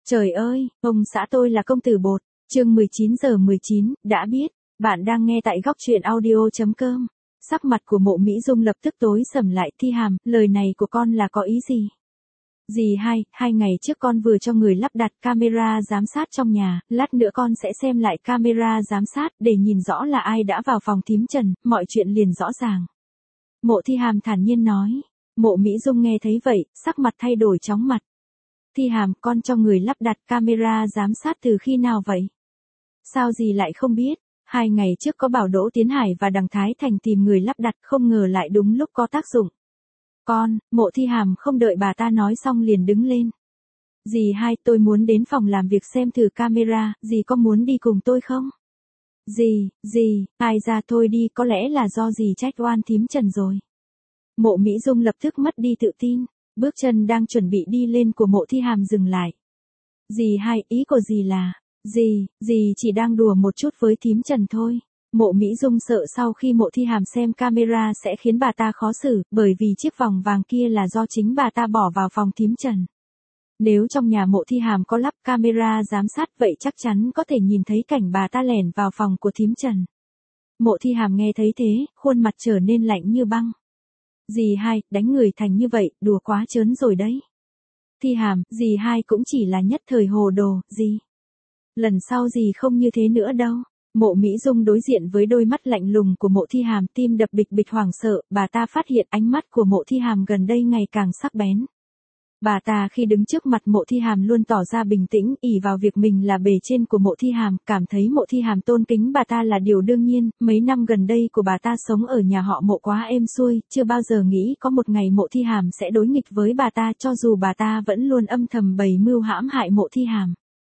Trời ơi, ông xã tôi là công tử bột. Chương 19:19, đã biết, bạn đang nghe tại góc truyện audio.com. Sắc mặt của Mộ Mỹ Dung lập tức tối sầm lại. Thi Hàm, lời này của con là có ý gì? Dì hai ngày trước con vừa cho người lắp đặt camera giám sát trong nhà, lát nữa con sẽ xem lại camera giám sát để nhìn rõ là ai đã vào phòng thím Trần, mọi chuyện liền rõ ràng. Mộ Thi Hàm thản nhiên nói. Mộ Mỹ Dung nghe thấy vậy, sắc mặt thay đổi chóng mặt. Thi Hàm, con cho người lắp đặt camera giám sát từ khi nào vậy? Sao dì lại không biết? 2 ngày trước có bảo Đỗ Tiến Hải và Đằng Thái Thành tìm người lắp đặt, không ngờ lại đúng lúc có tác dụng. Mộ Thi Hàm không đợi bà ta nói xong liền đứng lên. Dì tôi muốn đến phòng làm việc xem thử camera, dì có muốn đi cùng tôi không? Dì, ai ra thôi đi, có lẽ là do dì trách oan thím Trần rồi. Mộ Mỹ Dung lập tức mất đi tự tin, bước chân đang chuẩn bị đi lên của Mộ Thi Hàm dừng lại. Dì ý của dì là, dì chỉ đang đùa một chút với thím Trần thôi. Mộ Mỹ Dung sợ sau khi Mộ Thi Hàm xem camera sẽ khiến bà ta khó xử, bởi vì chiếc vòng vàng kia là do chính bà ta bỏ vào phòng thím Trần. Nếu trong nhà Mộ Thi Hàm có lắp camera giám sát vậy chắc chắn có thể nhìn thấy cảnh bà ta lẻn vào phòng của thím Trần. Mộ Thi Hàm nghe thấy thế, khuôn mặt trở nên lạnh như băng. Dì đánh người thành như vậy, đùa quá trớn rồi đấy. Thi Hàm, dì cũng chỉ là nhất thời hồ đồ, dì. Lần sau dì không như thế nữa đâu. Mộ Mỹ Dung đối diện với đôi mắt lạnh lùng của Mộ Thi Hàm, tim đập bịch bịch hoảng sợ, bà ta phát hiện ánh mắt của Mộ Thi Hàm gần đây ngày càng sắc bén. Bà ta khi đứng trước mặt Mộ Thi Hàm luôn tỏ ra bình tĩnh, ỷ vào việc mình là bề trên của Mộ Thi Hàm, cảm thấy Mộ Thi Hàm tôn kính bà ta là điều đương nhiên. Mấy năm gần đây của bà ta sống ở nhà họ Mộ quá êm xuôi, chưa bao giờ nghĩ có một ngày Mộ Thi Hàm sẽ đối nghịch với bà ta, cho dù bà ta vẫn luôn âm thầm bày mưu hãm hại Mộ Thi Hàm.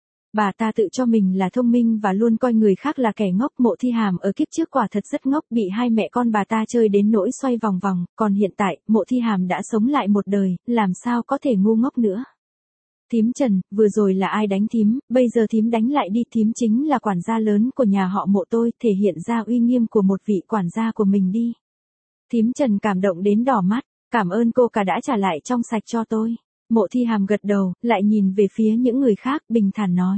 Bà ta tự cho mình là thông minh và luôn coi người khác là kẻ ngốc. Mộ Thi Hàm ở kiếp trước quả thật rất ngốc, bị hai mẹ con bà ta chơi đến nỗi xoay vòng vòng, còn hiện tại, Mộ Thi Hàm đã sống lại một đời, làm sao có thể ngu ngốc nữa. Thím Trần, vừa rồi là ai đánh thím, bây giờ thím đánh lại đi, thím chính là quản gia lớn của nhà họ Mộ tôi, thể hiện ra uy nghiêm của một vị quản gia của mình đi. Thím Trần cảm động đến đỏ mắt, cảm ơn cô cả đã trả lại trong sạch cho tôi. Mộ Thi Hàm gật đầu, lại nhìn về phía những người khác, bình thản nói.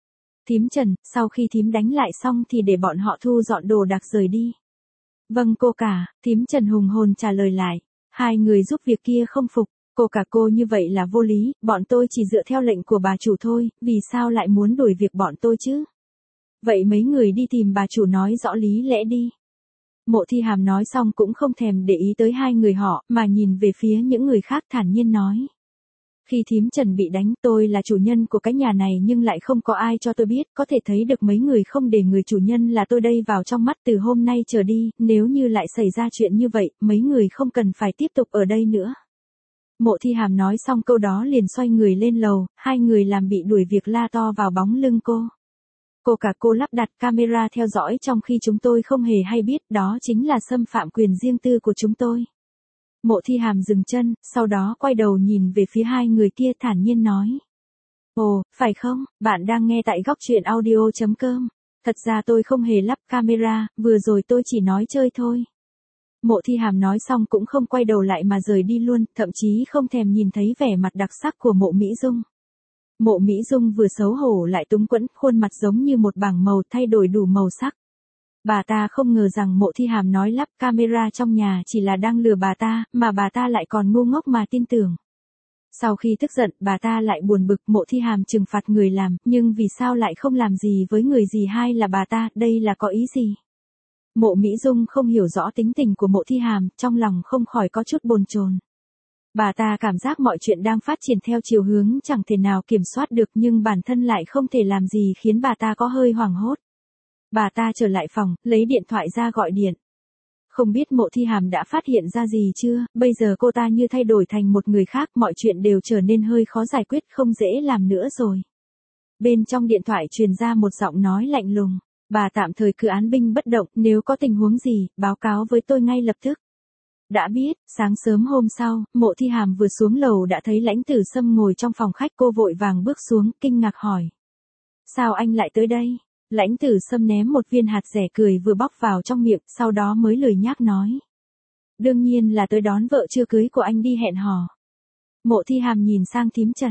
Thím Trần, sau khi thím đánh lại xong thì để bọn họ thu dọn đồ đạc rời đi. Vâng cô cả, thím Trần hùng hồn trả lời lại. Hai người giúp việc kia không phục, cô cả cô như vậy là vô lý, bọn tôi chỉ dựa theo lệnh của bà chủ thôi, vì sao lại muốn đuổi việc bọn tôi chứ? Vậy mấy người đi tìm bà chủ nói rõ lý lẽ đi. Mộ Thi Hàm nói xong cũng không thèm để ý tới hai người họ, mà nhìn về phía những người khác thản nhiên nói. Khi thím Trần bị đánh, tôi là chủ nhân của cái nhà này nhưng lại không có ai cho tôi biết, có thể thấy được mấy người không để người chủ nhân là tôi đây vào trong mắt. Từ hôm nay trở đi, nếu như lại xảy ra chuyện như vậy, mấy người không cần phải tiếp tục ở đây nữa. Mộ Thi Hàm nói xong câu đó liền xoay người lên lầu, hai người làm bị đuổi việc la to vào bóng lưng cô. Cô cả cô lắp đặt camera theo dõi trong khi chúng tôi không hề hay biết, đó chính là xâm phạm quyền riêng tư của chúng tôi. Mộ Thi Hàm dừng chân, sau đó quay đầu nhìn về phía hai người kia thản nhiên nói. Ồ, phải không, bạn đang nghe tại góc truyện audio.com. Thật ra tôi không hề lắp camera, vừa rồi tôi chỉ nói chơi thôi. Mộ Thi Hàm nói xong cũng không quay đầu lại mà rời đi luôn, thậm chí không thèm nhìn thấy vẻ mặt đặc sắc của Mộ Mỹ Dung. Mộ Mỹ Dung vừa xấu hổ lại túng quẫn, khuôn mặt giống như một bảng màu thay đổi đủ màu sắc. Bà ta không ngờ rằng Mộ Thi Hàm nói lắp camera trong nhà chỉ là đang lừa bà ta, mà bà ta lại còn ngu ngốc mà tin tưởng. Sau khi tức giận, bà ta lại buồn bực. Mộ Thi Hàm trừng phạt người làm, nhưng vì sao lại không làm gì với người dì hai là bà ta, đây là có ý gì? Mộ Mỹ Dung không hiểu rõ tính tình của Mộ Thi Hàm, trong lòng không khỏi có chút bồn chồn. Bà ta cảm giác mọi chuyện đang phát triển theo chiều hướng chẳng thể nào kiểm soát được, nhưng bản thân lại không thể làm gì khiến bà ta có hơi hoảng hốt. Bà ta trở lại phòng, lấy điện thoại ra gọi điện. Không biết Mộ Thi Hàm đã phát hiện ra gì chưa, bây giờ cô ta như thay đổi thành một người khác, mọi chuyện đều trở nên hơi khó giải quyết, không dễ làm nữa rồi. Bên trong điện thoại truyền ra một giọng nói lạnh lùng. Bà tạm thời cứ án binh bất động, nếu có tình huống gì, báo cáo với tôi ngay lập tức. Đã biết. Sáng sớm hôm sau, Mộ Thi Hàm vừa xuống lầu đã thấy Lãnh Tử Sâm ngồi trong phòng khách, cô vội vàng bước xuống, kinh ngạc hỏi. Sao anh lại tới đây? Lãnh Tử Sâm ném một viên hạt dẻ cười vừa bóc vào trong miệng, sau đó mới lười nhác nói. Đương nhiên là tới đón vợ chưa cưới của anh đi hẹn hò. Mộ Thi Hàm nhìn sang thím Trần.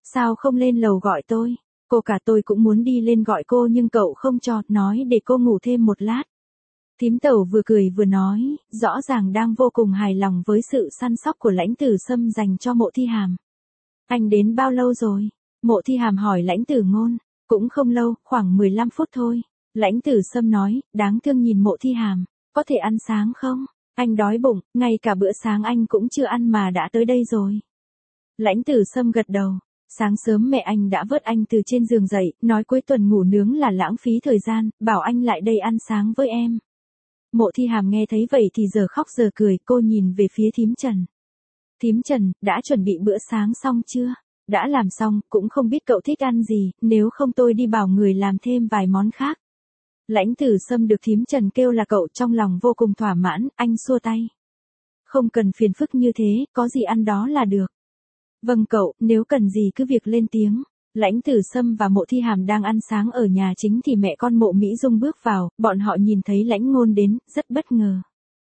Sao không lên lầu gọi tôi? Cô cả tôi cũng muốn đi lên gọi cô nhưng cậu không cho, nói để cô ngủ thêm một lát. Thím Tẩu vừa cười vừa nói, rõ ràng đang vô cùng hài lòng với sự săn sóc của Lãnh Tử Sâm dành cho Mộ Thi Hàm. Anh đến bao lâu rồi? Mộ Thi Hàm hỏi Lãnh Tử Ngôn. Cũng không lâu, khoảng 15 phút thôi. Lãnh Tử Sâm nói, đáng thương nhìn Mộ Thi Hàm. Có thể ăn sáng không? Anh đói bụng, ngay cả bữa sáng anh cũng chưa ăn mà đã tới đây rồi. Lãnh Tử Sâm gật đầu. Sáng sớm mẹ anh đã vớt anh từ trên giường dậy, nói cuối tuần ngủ nướng là lãng phí thời gian, bảo anh lại đây ăn sáng với em. Mộ Thi Hàm nghe thấy vậy thì giờ khóc giờ cười, cô nhìn về phía thím Trần. Thím Trần, đã chuẩn bị bữa sáng xong chưa? Đã làm xong, cũng không biết cậu thích ăn gì, nếu không tôi đi bảo người làm thêm vài món khác. Lãnh Tử Sâm được thím Trần kêu là cậu trong lòng vô cùng thỏa mãn, anh xua tay. Không cần phiền phức như thế, có gì ăn đó là được. Vâng cậu, nếu cần gì cứ việc lên tiếng. Lãnh Tử Sâm và Mộ Thi Hàm đang ăn sáng ở nhà chính thì mẹ con Mộ Mỹ Dung bước vào, bọn họ nhìn thấy Lãnh Ngôn đến, rất bất ngờ.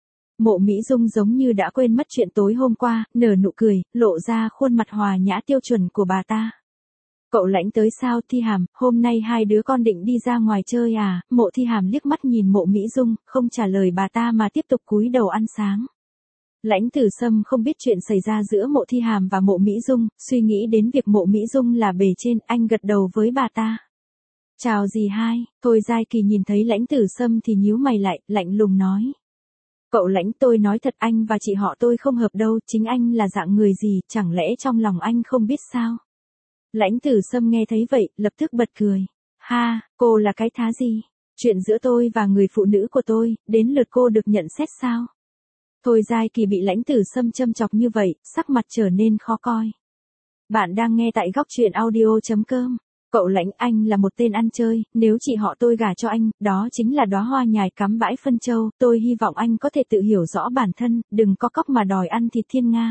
Mộ Mỹ Dung giống như đã quên mất chuyện tối hôm qua, nở nụ cười, lộ ra khuôn mặt hòa nhã tiêu chuẩn của bà ta. Cậu Lãnh tới sao Thi Hàm, hôm nay hai đứa con định đi ra ngoài chơi à? Mộ Thi Hàm liếc mắt nhìn Mộ Mỹ Dung, không trả lời bà ta mà tiếp tục cúi đầu ăn sáng. Lãnh Tử Sâm không biết chuyện xảy ra giữa Mộ Thi Hàm và Mộ Mỹ Dung, suy nghĩ đến việc Mộ Mỹ Dung là bề trên, anh gật đầu với bà ta. Chào dì hai, Thôi Giai Kỳ nhìn thấy Lãnh Tử Sâm thì nhíu mày lại, lạnh lùng nói. Cậu Lãnh, tôi nói thật anh và chị họ tôi không hợp đâu, chính anh là dạng người gì, chẳng lẽ trong lòng anh không biết sao? Lãnh Tử Sâm nghe thấy vậy, lập tức bật cười. Ha, cô là cái thá gì? Chuyện giữa tôi và người phụ nữ của tôi, đến lượt cô được nhận xét sao? Thôi Giai Kỳ bị Lãnh Tử Sâm châm chọc như vậy, sắc mặt trở nên khó coi. Bạn đang nghe tại góc truyện audio.com. Cậu Lãnh, anh là một tên ăn chơi, nếu chị họ tôi gả cho anh, đó chính là đóa hoa nhài cắm bãi phân châu, tôi hy vọng anh có thể tự hiểu rõ bản thân, đừng có cóc mà đòi ăn thịt thiên nga.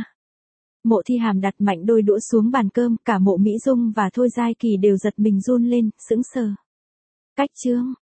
Mộ Thi Hàm đặt mạnh đôi đũa xuống bàn cơm, cả Mộ Mỹ Dung và Thôi Giai Kỳ đều giật mình run lên, sững sờ. Cách chương